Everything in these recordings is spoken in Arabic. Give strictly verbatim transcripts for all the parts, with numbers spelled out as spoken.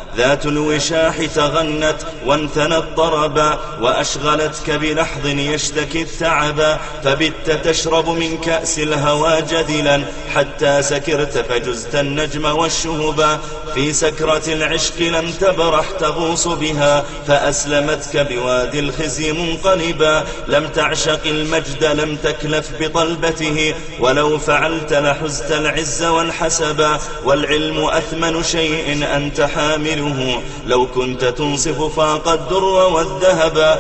ذات الوشاح تغنت وانثنت طربا، وأشغلتك بلحظ يشتكي الثعبا، فبت تشرب من كأس الهوى جدلا حتى سكرت فجزت النجم والشهبا. في سكرة العشق لم تبرح تغوص بها، فأسلمتك بوادي الخزي منقلبا. لم تعشق المجد لم تكلف بطلبته، ولو فعلت لحزت العز والحسبا. والعلم أثمن شيء أنت حامله، لو كنت تنصف فاق الدر والذهبا.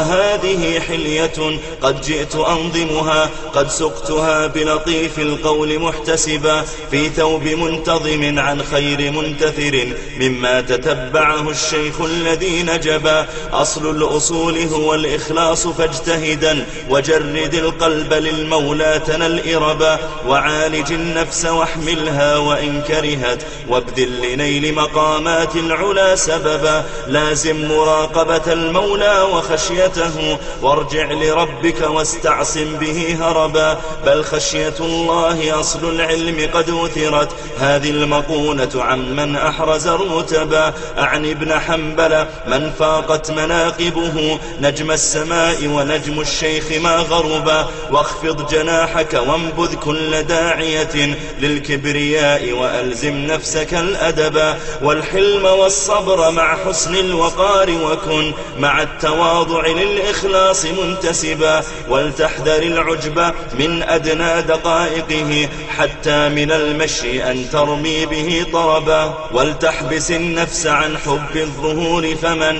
وهذه حلية قد جئت أنظمها، قد سقتها بلطيف القول محتسبا، في ثوب منتظم عن خير منتثر، مما تتبعه الشيخ الذي نجبا. أصل الأصول هو الإخلاص فاجتهدا، وجرد القلب للمولى تنل إربا. وعالج النفس واحملها وإن كرهت، وابذل لنيل مقامات العلا سببا. لازم مراقبة المولى وخشيته، وارجع لربك واستعصم به هربا. بل خشية الله أصل العلم قد وثرت، هذه المقونة عمن أحرز الرتبا. أعني ابن حنبل من فاقت مناقبه نجم السماء ونجم الشيخ ما غربا. واخفض جناحك وانبذ كل داعية للكبرياء، وألزم نفسك الأدبا. والحلم والصبر مع حسن الوقار، وكن مع التواضع للإخلاص منتسبا. ولتحذر العجب من أدنى دقائقه، حتى من المشي أن ترمي به طربا. ولتحبس النفس عن حب الظهور، فمن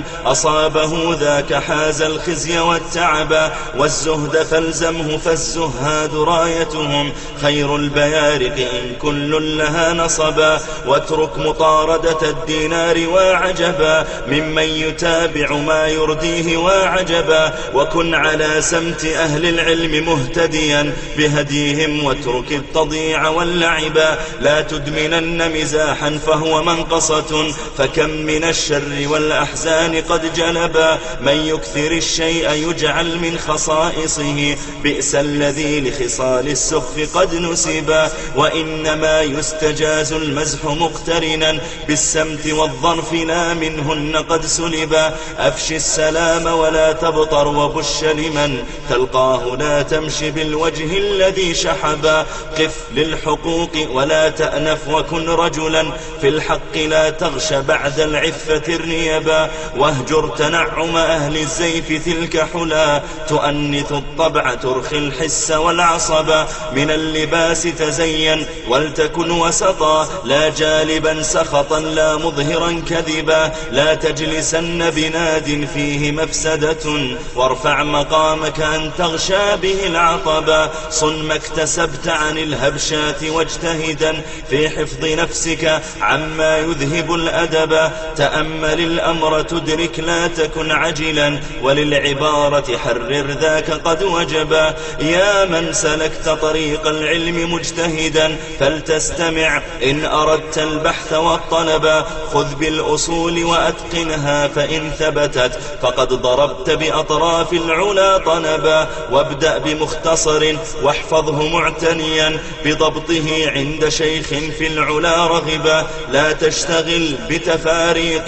أصابه ذاك حاز الخزي والتعبا. والزهد فالزمه فالزهاد رايتهم، خير البيارق إن كل لها نصبا. واترك مطاردة الدينار وعجبا، ممن يتابع ما يرديه وعجبا. وكن على سمت أهل العلم مهتديا بهديهم، واترك التضييع واللعبا. لا تدمنن مزاحا فهو منقصة، فكم من الشر والأحزان قد جلبا. من يكثر الشيء يجعل من خصائصه، بئس الذي لخصال السخف قد نسبا. وإنما يستجاز المزح مقترنا بالسمت والظرف، لا منهن قد سلبا. أفش السلام ولا تبطر، وبش لمن تلقاه لا تمشي بالوجه الذي شحبا. قف للحقوق ولا تأنف، وكن رجلا في الحق لا تغش بعد العفة الريبا. واهجر تنعم أهل الزيف تلك حلا، تؤنث الطبع ترخي الحس والعصبا. من اللباس تزين ولتكن وسطا، لا جالبا سخطا لا مظهرا كذبا. لا تجلسن بناد فيه مفسدة، وارفع مقامك أن تغشى به العطبا. صن ما اكتسبت عن الهبشات، واجتهدا في حفظ نفسك عما يذهب الأدب. تأمل الأمر تدرك لا تكن عجلا، وللعبارة حرر ذاك قد وجبا. يا من سلكت طريق العلم مجتهدا، فلتستمع إن أردت البحث والطلب. خذ بالأصول وأتقنها، فإن ثبتت فقد ضربت بأطراف العلا طنبا. وابدأ بمختصر واحفظه معتنيا بضبطه عند شيخ في العلا رغبا. لا تشتغل بتفاريق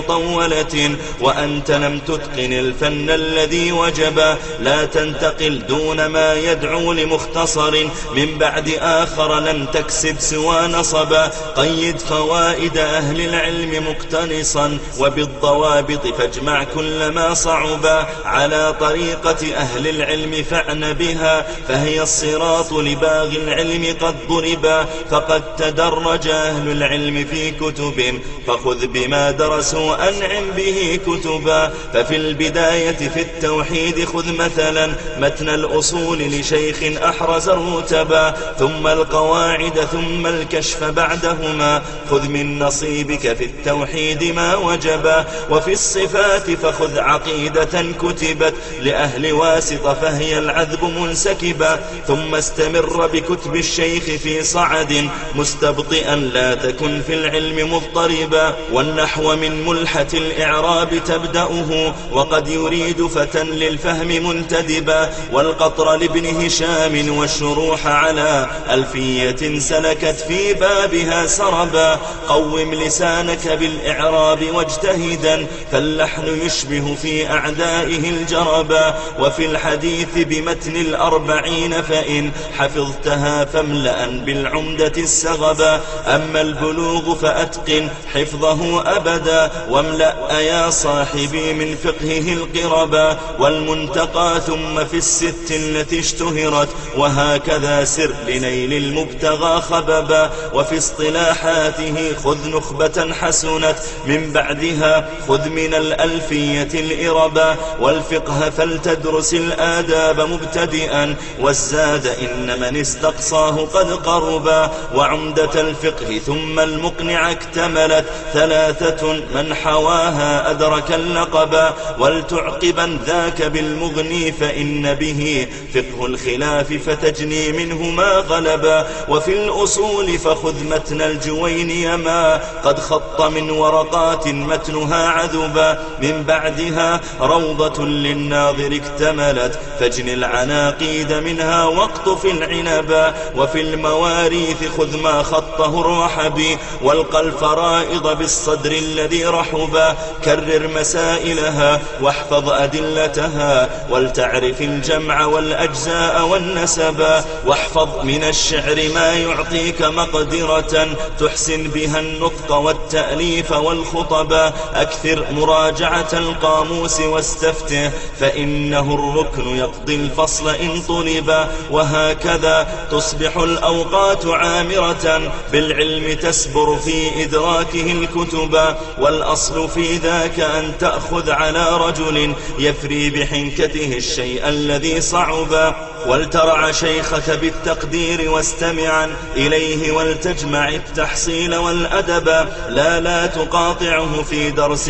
مطولة وأنت لم تتقن الفن الذي وجبا. لا تنتقل دون ما يدعو لمختصر، من بعد آخر لن تكسب سوى نصبا. قيد فوائد أهل العلم مقتنصا، وبالضوابط فاجمع كل ما صعبا. على طريقة أهل العلم فاعن بها، فهي الصراط لباغي العلم قد ضربا. فقد تدرج أهل العلم في كتب، فخذ بما درسوا أنعم به كتبا. ففي البداية في التوحيد خذ مثلا متن الأصول لشيخ أحرز الرتبا. ثم القواعد ثم الكشف بعدهما، خذ من نصيبك في التوحيد ما وجبا. وفي الصفات فخذ عقيدة كتبت لأهل واسطة، فهي العذب منسكبا. ثم استمر بكتب الشيخ في صعد مستبطئا، لا تكن في العلم مضطربا. والنحو من ملحة الإعراب تبدأه، وقد يريد فتى للفهم منتدبا. والقطر لابن هشام والشروح على ألفية سلكت في بابها سربا. قوم لسانك بالإعراب واجتهدا، فاللحن يشبه في أعدائه الجربا. وفي الحديث بمتن الأربعين فإن حفظتها فاملأ بالعمدة السغبا. أما البلوغ فأتقن حفظه أبدا، واملأ يا صاحبي من فقهه القربا. والمنتقى ثم في الست التي اشتهرت، وهكذا سر لنيل المبتغى خببا. وفي اصطلاحاته خذ نخبة حسنت، من بعدها خذ من الألفية الإربا. والفقه فلتدرس الآداب مبتدئا، والزاد إن من استقصاه قد قربا. وعمدة الفقه ثم المقنع اكتملت، ثلاثة من حواها أدرك اللقبا. ولتعقبا ذاك بالمغني فإن به فقه الخلاف فتجني منه ما غلبا. وفي الأصول فخذ متن الجويني ما قد خط من ورقات متنها عذبا. من بعدها روضة للناظر اكتملت، فاجن العناقيد منها واقطف العنبا. وفي المواريث خذ ما خطه الرحبي، والقى الفرائض بالصدر الذي رحبا. كرر مسائلها واحفظ أدلتها، ولتعرف الجمع والأجزاء والنسبا. واحفظ من الشعر ما يعطيك مقدرة تحسن بها النطق والتأليف والخطبا. أكثر مراجعة القاموس واستفته، فإنه الركن يقضي الفصل إن طلبا. وهكذا تصبح الأوقات عامرة بالعلم تسبر في إدراكه الكتبا. والأصل في ذاك أن تأخذ على رجل يفري بحنكته الشيء الذي صعبا. ولترع شيخك بالتقدير واستمعا إليه، ولتجمع التحصيل والأدب. لا لا تقاطعه في درس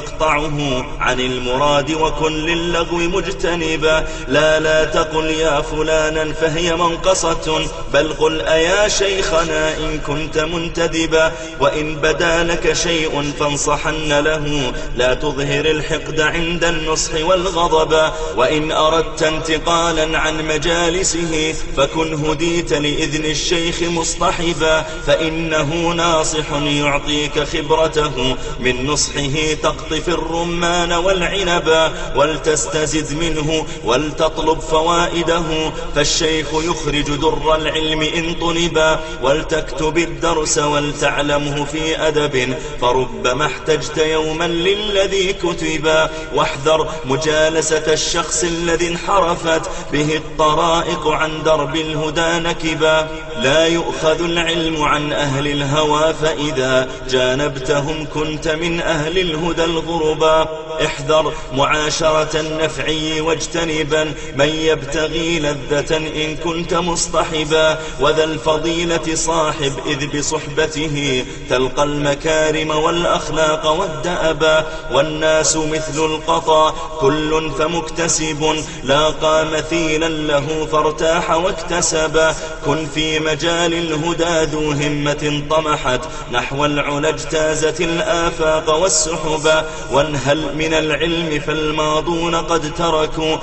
فتقطعه عن المراد، وكن للغو مجتنبا. لا لا تقل يا فلانا فهي منقصة، بل قل أيا شيخنا إن كنت منتدبا. وإن بدا لك شيء فانصحن له، لا تظهر الحقد عند النصح والغضب. وإن أردت انتقالا عن مجالسه فكن هديت لإذن الشيخ مصطحبا، فإنه ناصح يعطيك خبرته، من نصحه تقطف الرمان والعنبا. ولتستزد منه ولتطلب فوائده، فالشيخ يخرج در العلم إن طلبا. ولتكتب الدرس ولتعلمه في أدب، فربما احتجت يوما للذي كتبا. واحذر مجالسة الشخص الذي انحرفت به الطرائق عن درب الهدى نكبا. لا يؤخذ العلم عن أهل الهوى، فإذا جانبتهم كنت من أهل الهدى الغربا. احذر معاشرة النفعي واجتنبا من يبتغي لذة إن كنت مصطحبا. وذا الفضيلة صاحب إذ بصحبته تلقى المكارم والأخلاق والدأبا. والناس مثل القطا كل فمكتسب، لاقى مثيلا له فارتاح واكتسبا. كن في مجال الهدى ذو همة طمحت نحو العلا اجتازت الآفاق والسحبا. وانهل من العلم فالماضون قد تركوا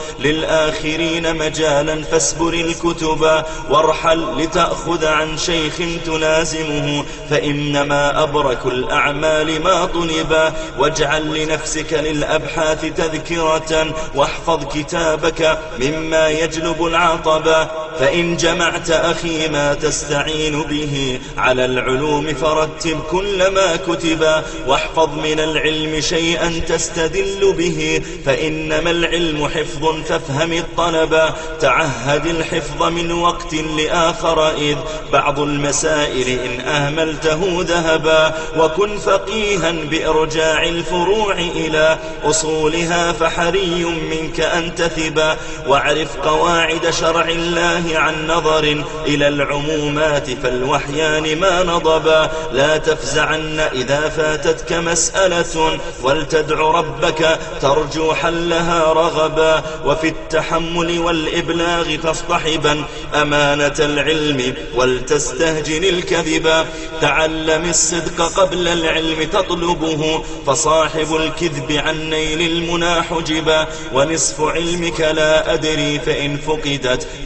للآخرين مجالا فاسبر الكتبا. وارحل لتأخذ عن شيخ تلازمه، فإنما أبرك الأعمال ما طلبا. واجعل لنفسك للأبحاث تذكرة، واحفظ كتابك مما يجلب العطبا. فإن جمعت أخي ما تستعين به على العلوم فرتب كل ما كتبا. واحفظ من العلم شيئا تستدل به، فإنما العلم حفظ فافهم الطلبا. تعهد الحفظ من وقت لآخر، إذ بعض المسائل إن أهملته ذهبا. وكن فقيها بإرجاع الفروع إلى أصولها، فحري منك أن تثبا. واعرف قواعد شرع الله عن نظر إلى العمومات، فالوحيان ما نضبا. لا تفزعن إذا فاتتك مسألة، ولتدع ربك ترجو حلها رغبا. وفي التحمل والإبلاغ تصطحبا أمانة العلم ولتستهجن الكذبا. تعلم الصدق قبل العلم تطلبه، فصاحب الكذب عن نيل المنى حجبا. ونصف علمك لا أدري فإن فقدت فأنت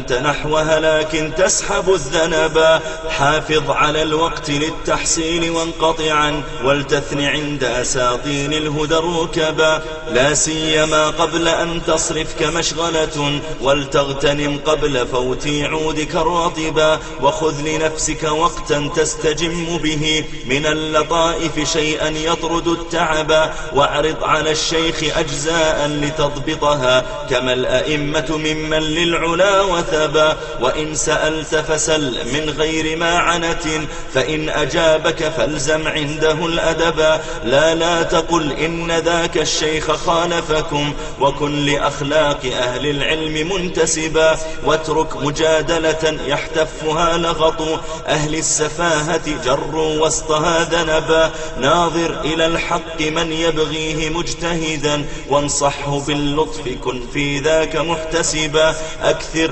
أنت نحو هلاك تسحب الذنبا. حافظ على الوقت للتحصيل وانقطعا ولتثن عند أساطين الهدى الركبا. لا سيما قبل أن تصرفك مشغلة ولتغتنم قبل فوت عودك الرطبا. وخذ لنفسك وقتا تستجم به من اللطائف شيئا يطرد التعبا. واعرض على الشيخ أجزاء لتضبطها كما الأئمة ممن للعلا وثبا. وإن سألت فسل من غير ماعنة فإن أجابك فالزم عنده الأدبا. لا لا تقل إن ذاك الشيخ خالفكم وكن لأخلاق أهل العلم منتسبا. واترك مجادلة يحتفها لغط أهل السفاهة جروا وسطها ذنبا. ناظر إلى الحق من يبغيه مجتهدا وانصحه باللطف كن في ذاك محتسبا. أكثر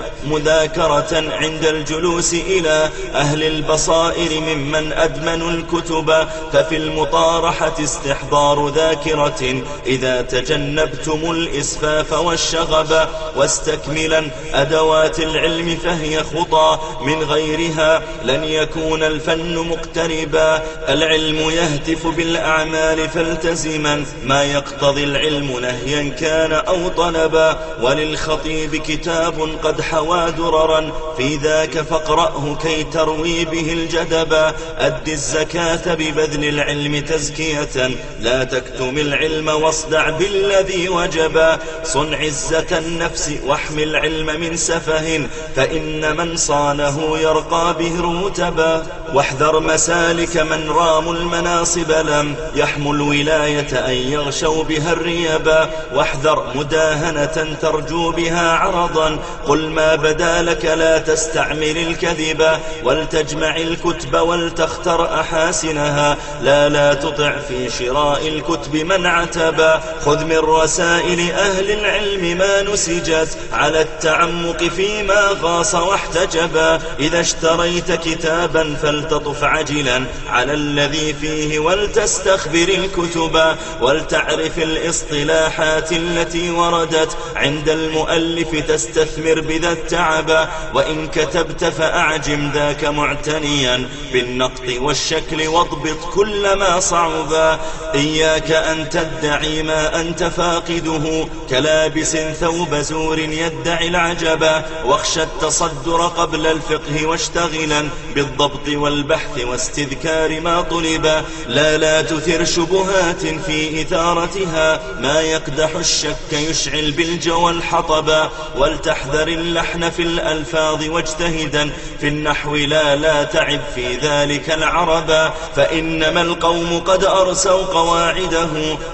مذاكرة عند الجلوس إلى أهل البصائر ممن أدمنوا الكتب. ففي المطارحة استحضار ذاكرة إذا تجنبتم الإسفاف والشغب. واستكملا أدوات العلم فهي خطى من غيرها لن يكون الفن مقتربا. العلم يهتف بالأعمال فالتزما ما يقتضي العلم نهيا كان أو طلبا. وللخطيب كتاب قد حوى دررا في ذاك فاقرأه كي تروي به الجدبا. أد الزكاة ببذل العلم تزكية لا تكتم العلم واصدع بالذي وجبا. صن عزة النفس واحمي العلم من سفه فإن من صانه يرقى به رتبا. واحذر مسالك من راموا المناصب لم يحموا الولاية أن يغشوا بها الريبا. واحذر مداهنة ترجو بها عرضا قل ما بدا لك لا تستعمل الكذبا. ولتجمع الكتب ولتختر أحاسنها لا لا تطع في شراء الكتب من عتبا. خذ من رسائل أهل العلم ما نسجت على التعمق فيما غاص واحتجبا. إذا اشتريت كتابا فلتطف عجلا على الذي فيه ولتستخبر الكتبا. ولتعرف الاصطلاحات التي وردت عند المؤلف تستثمر بذا التعبا. وإن كتبت فأعجم ذاك معتنيا بالنقط والشكل واضبط كل ما صعبا. إياك أن تدعي ما أنت فاقده كلابس ثوب زور يدعي العجبا. واخشى التصدر قبل الفقه واشتغلا بالضبط والبحث واستذكار ما طلبا. لا لا تثر شبهات في إثارتها ما يقدح الشك يشعل بالجوى الحطبا. ولتحذر اللحن في الألفاظ واجتهدا في النحو لا لا تعب في ذلك العربا. فإنما القوم قد أرسوا قواعده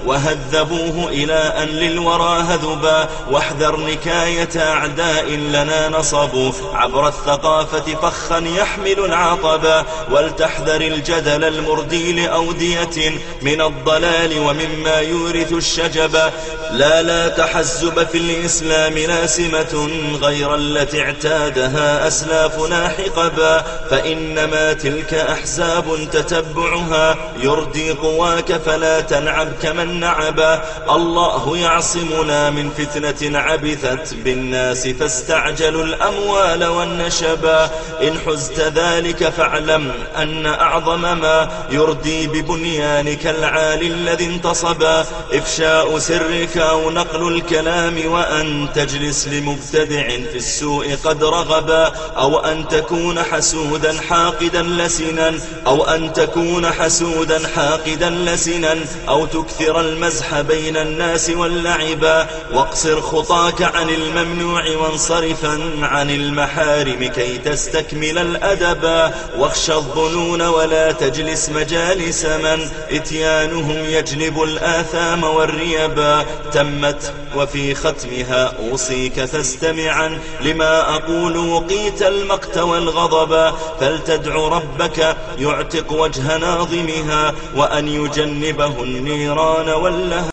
وهذبوه إلى أن للورى هذبا. واحذر نكاية أعداء لنا نصبوا عبر الثقافة فخا يحمل العطبا. ولتحذر الجدل المردي لأودية من الضلال ومما يورث الشجبا. لا لا تحزب في الإسلام لاسمة غير التي اعتادها أسلافنا حقبا. فإنما تلك أحزاب تتبعها يردي قواك فلا تنعب كمن نعبا. الله يعصمنا من فتنة عبثت بالناس فاستعجلوا الأموال والنشبا. إن حزت ذلك فاعلم أن أعظم ما يردي ببنيانك العالي الذي انتصبا إفشاء سرك أو نقل الكلام وأن تجلس لمبتدع في السوء قد رغبا. أو أن تكون حسودا حاقدا لسنا أو أن تكون حسودا حاقدا لسنا أو تكثر المزح بين الناس واللعبا. واقصر خطاك عن الممنوع وانصرفا عن المحارم كي تستكمل الأدبا. واخشى الظنون ولا تجلس مجالس من إتيانهم يجلب الآثام والريبا. تمت وفي ختمها أوصيك فاستمعا لما أقول وقيت المقت والغضبا. فلتدع ربك يعتق وجه ناظمها وأن يجنبه النيران واللهب.